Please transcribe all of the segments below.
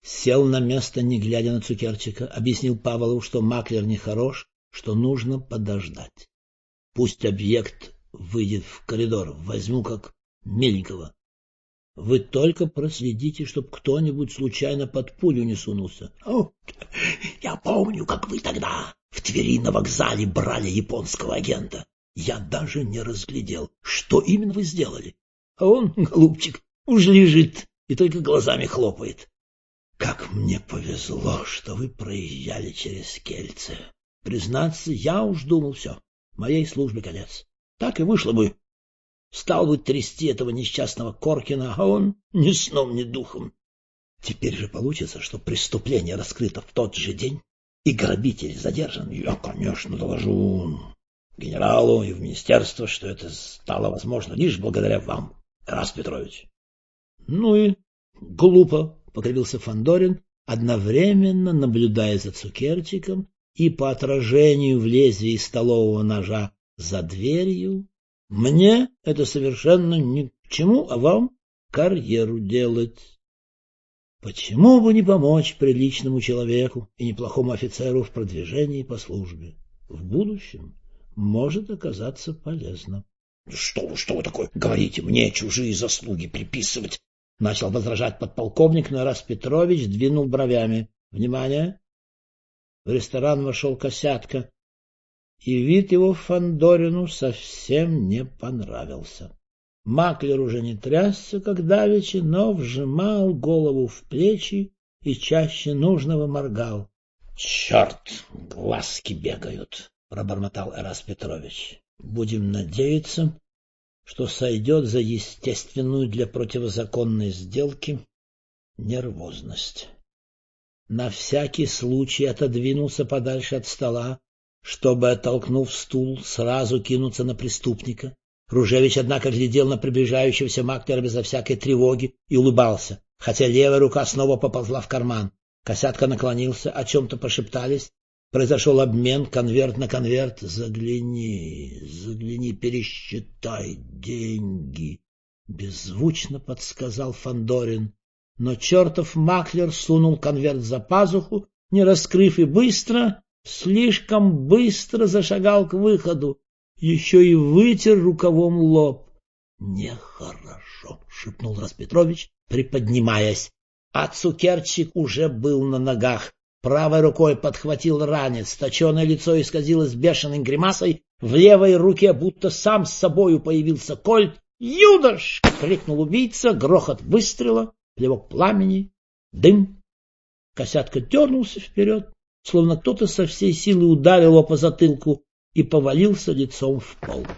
Сел на место, не глядя на Цукерчика, объяснил Павлову, что маклер нехорош, что нужно подождать. Пусть объект выйдет в коридор, возьму как миленького. Вы только проследите, чтоб кто-нибудь случайно под пулю не сунулся. Я помню, как вы тогда в Твери на вокзале брали японского агента. Я даже не разглядел, что именно вы сделали. А он, голубчик, уж лежит и только глазами хлопает. Как мне повезло, что вы проезжали через Кельце. Признаться, я уж думал, все, моей службе конец. Так и вышло бы. Стал бы трясти этого несчастного Коркина, а он ни сном, ни духом. Теперь же получится, что преступление раскрыто в тот же день, и грабитель задержан. Я, конечно, доложу генералу и в министерство, что это стало возможно лишь благодаря вам, Тарас Петрович. Ну и глупо, — покривился Фандорин, одновременно наблюдая за Цукерчиком и по отражению в лезвии столового ножа за дверью. Мне это совершенно ни к чему, а вам карьеру делать. Почему бы не помочь приличному человеку и неплохому офицеру в продвижении по службе? В будущем может оказаться полезно. — Что вы такое говорите, мне чужие заслуги приписывать? — начал возражать подполковник, но Тарас Петрович двинул бровями. — Внимание! В ресторан вошел Косятка, и вид его Фандорину совсем не понравился. Маклер уже не трясся, как давеча, но вжимал голову в плечи и чаще нужного моргал. — Черт, глазки бегают! — пробормотал Тарас Петрович. — Будем надеяться, что сойдет за естественную для противозаконной сделки нервозность. На всякий случай отодвинулся подальше от стола, чтобы, оттолкнув стул, сразу кинуться на преступника. Ружевич, однако, глядел на приближающегося Маклера безо всякой тревоги и улыбался, хотя левая рука снова поползла в карман. Косятка наклонился, о чем-то пошептались. Произошел обмен, конверт на конверт. Загляни, пересчитай деньги, — беззвучно подсказал Фандорин. Но чертов Маклер сунул конверт за пазуху, не раскрыв, и быстро, слишком быстро зашагал к выходу. Еще и вытер рукавом лоб. — Нехорошо, — шепнул Тарас Петрович, приподнимаясь. А Цукерчик уже был на ногах. Правой рукой подхватил ранец, точеное лицо исказилось бешеной гримасой, в левой руке будто сам с собою появился кольт. «Юдаш!» — крикнул убийца, грохот выстрела, плевок пламени, дым. Косятка дернулся вперед, словно кто-то со всей силы ударил его по затылку, и повалился лицом в пол.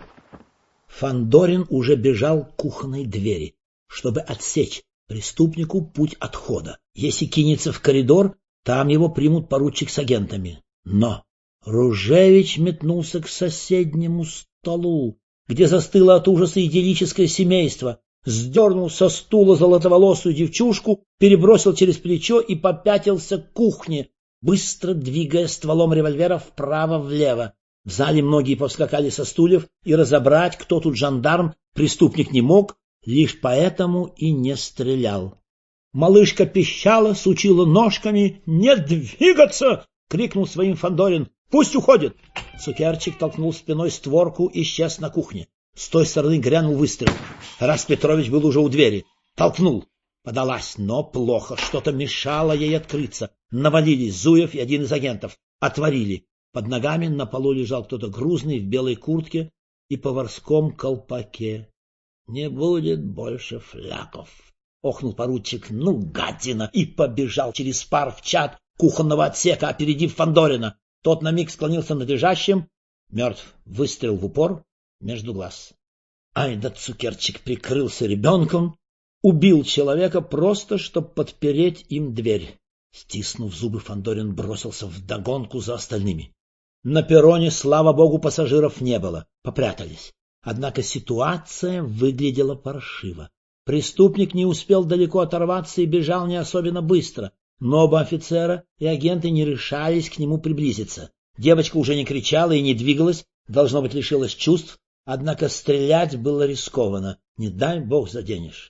Фандорин уже бежал к кухонной двери, чтобы отсечь преступнику путь отхода. Если кинется в коридор, там его примут поручик с агентами. Но Ружевич метнулся к соседнему столу, где застыло от ужаса идиллическое семейство, сдернул со стула золотоволосую девчушку, перебросил через плечо и попятился к кухне, быстро двигая стволом револьвера вправо-влево. В зале многие повскакали со стульев, и разобрать, кто тут жандарм, преступник не мог, лишь поэтому и не стрелял. Малышка пищала, сучила ножками. «Не двигаться!» — крикнул своим Фандорин. «Пусть уходит!» Цукерчик толкнул спиной створку и исчез на кухне. С той стороны грянул выстрел. Тарас Петрович был уже у двери. Толкнул. Подалась, но плохо. Что-то мешало ей открыться. Навалились Зуев и один из агентов. Отворили. Под ногами на полу лежал кто-то грузный в белой куртке и поварском колпаке. «Не будет больше фляков», — охнул поручик. «Ну, гадина!» И побежал через пар в чат кухонного отсека, опередив Фандорина. Тот на миг склонился над лежащим. Мертв. Выстрел в упор между глаз. Ай да Цукерчик прикрылся ребенком, убил человека просто, чтобы подпереть им дверь. Стиснув зубы, Фандорин бросился вдогонку за остальными. На перроне, слава богу, пассажиров не было. Попрятались. Однако ситуация выглядела паршиво. Преступник не успел далеко оторваться и бежал не особенно быстро, но оба офицера и агенты не решались к нему приблизиться. Девочка уже не кричала и не двигалась, должно быть, лишилась чувств, однако стрелять было рискованно, не дай бог заденешь.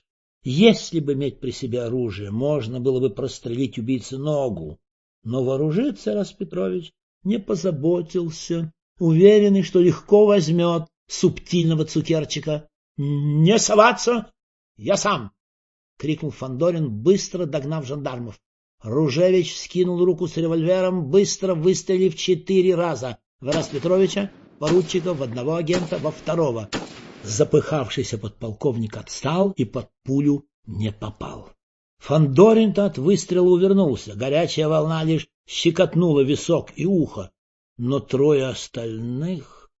Если бы иметь при себе оружие, можно было бы прострелить убийце ногу. Но вооружиться Распетрович не позаботился, уверенный, что легко возьмет субтильного цукерчика. — Не соваться! Я сам! — крикнул Фандорин, быстро догнав жандармов. Ружевич вскинул руку с револьвером, быстро выстрелив 4 раза в Распетровича, поручика, в одного агента, во второго. Запыхавшийся подполковник отстал и под пулю не попал. Фандорин-то от выстрела увернулся, горячая волна лишь щекотнула висок и ухо, но 3 остальных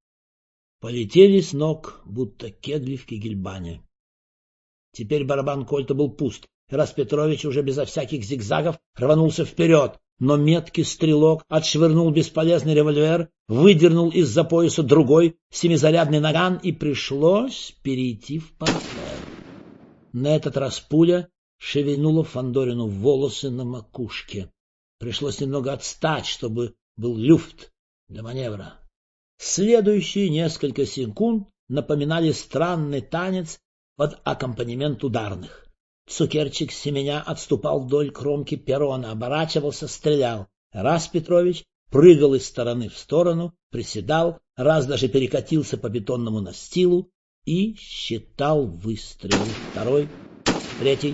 полетели с ног, будто кегли в кегельбане. Теперь барабан кольта был пуст, и Распетрович уже безо всяких зигзагов рванулся вперед, но меткий стрелок отшвырнул бесполезный револьвер, выдернул из-за пояса другой 7-зарядный наган, и пришлось перейти в портфель. На этот раз пуля шевельнула Фандорину волосы на макушке. Пришлось немного отстать, чтобы был люфт для маневра. Следующие несколько секунд напоминали странный танец под аккомпанемент ударных. Цукерчик семеня отступал вдоль кромки перрона, оборачивался, стрелял. Распетрович прыгал из стороны в сторону, приседал, раз даже перекатился по бетонному настилу и считал выстрелы. 2, 3,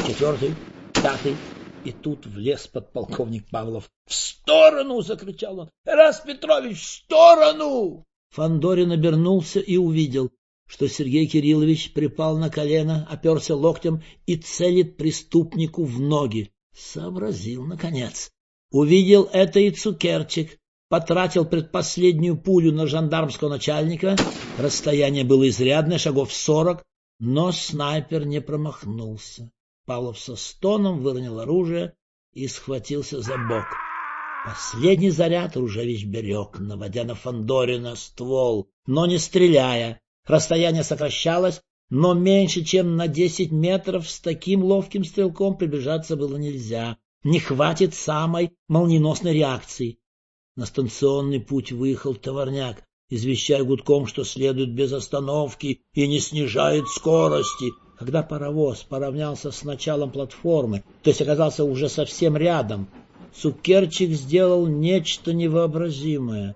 4, 5. И тут влез подполковник Павлов. — В сторону! — закричал он. — Распетрович, в сторону! Фандорин обернулся и увидел, что Сергей Кириллович припал на колено, оперся локтем и целит преступнику в ноги. Сообразил, наконец. Увидел это и Цукерчик. Потратил предпоследнюю пулю на жандармского начальника. Расстояние было изрядное, шагов 40, но снайпер не промахнулся. Павлов со стоном выронил оружие и схватился за бок. Последний заряд Ружевич берег, наводя на Фандорина ствол, но не стреляя. Расстояние сокращалось, но меньше, чем на 10 метров с таким ловким стрелком приближаться было нельзя. Не хватит самой молниеносной реакции. На станционный путь выехал товарняк, извещая гудком, что следует без остановки и не снижает скорости. Когда паровоз поравнялся с началом платформы, то есть оказался уже совсем рядом, Цукерчик сделал нечто невообразимое.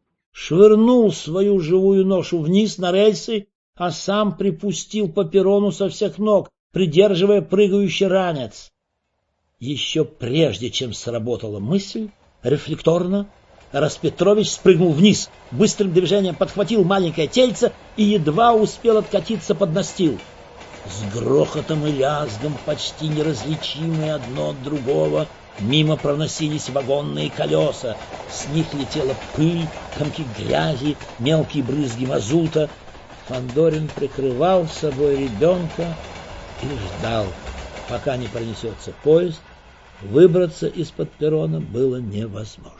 Швырнул свою живую ношу вниз на рельсы, а сам припустил по перрону со всех ног, придерживая прыгающий ранец. Еще прежде, чем сработала мысль, рефлекторно Распетрович спрыгнул вниз, быстрым движением подхватил маленькое тельце и едва успел откатиться под настил. С грохотом и лязгом, почти неразличимые одно от другого, мимо проносились вагонные колеса. С них летела пыль, комки грязи, мелкие брызги мазута. Фандорин прикрывал собой ребенка и ждал, пока не пронесется поезд. Выбраться из-под перрона было невозможно.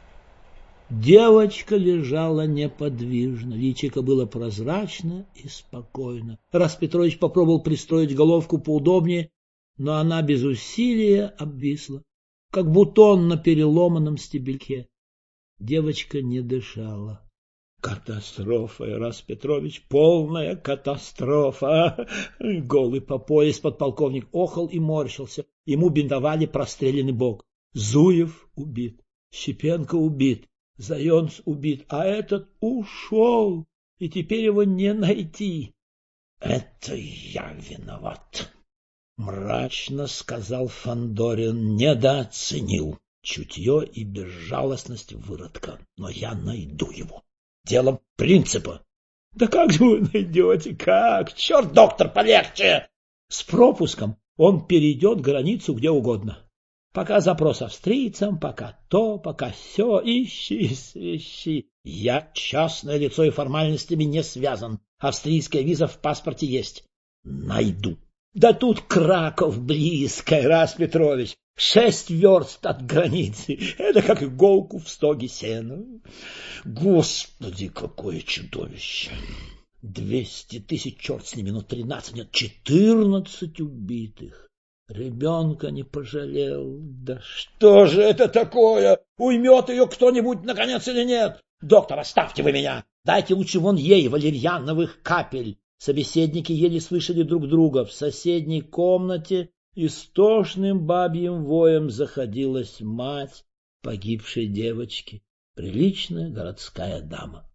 Девочка лежала неподвижно, личико было прозрачно и спокойно. Распетрович попробовал пристроить головку поудобнее, но она без усилия обвисла, как бутон на переломанном стебельке. Девочка не дышала. Катастрофа, Распетрович, полная катастрофа. Голый по пояс подполковник охал и морщился. Ему бинтовали простреленный бок. Зуев убит, Щепенко убит, Зайонц убит, а этот ушел, и теперь его не найти. — Это я виноват, — мрачно сказал Фандорин, недооценил чутье и безжалостность выродка. Но я найду его. Делом принципа. — Да как же вы найдете? Как? Черт, доктор, полегче! С пропуском он перейдет границу где угодно. Пока запрос австрийцам, пока то, пока сё, ищи, свищи. Я частное лицо и формальностями не связан. Австрийская виза в паспорте есть. Найду. Да тут Краков близко, Распетрович. 6 верст от границы. Это как иголку в стоге сена. Господи, какое чудовище! 200 тысяч, черт с ними, но 13 нет, 14 убитых. Ребенка не пожалел. Да что же это такое? Уймет ее кто-нибудь, наконец, или нет? Доктор, оставьте вы меня. Дайте лучше вон ей валерьяновых капель. Собеседники еле слышали друг друга. В соседней комнате истошным бабьим воем заходилась мать погибшей девочки, приличная городская дама.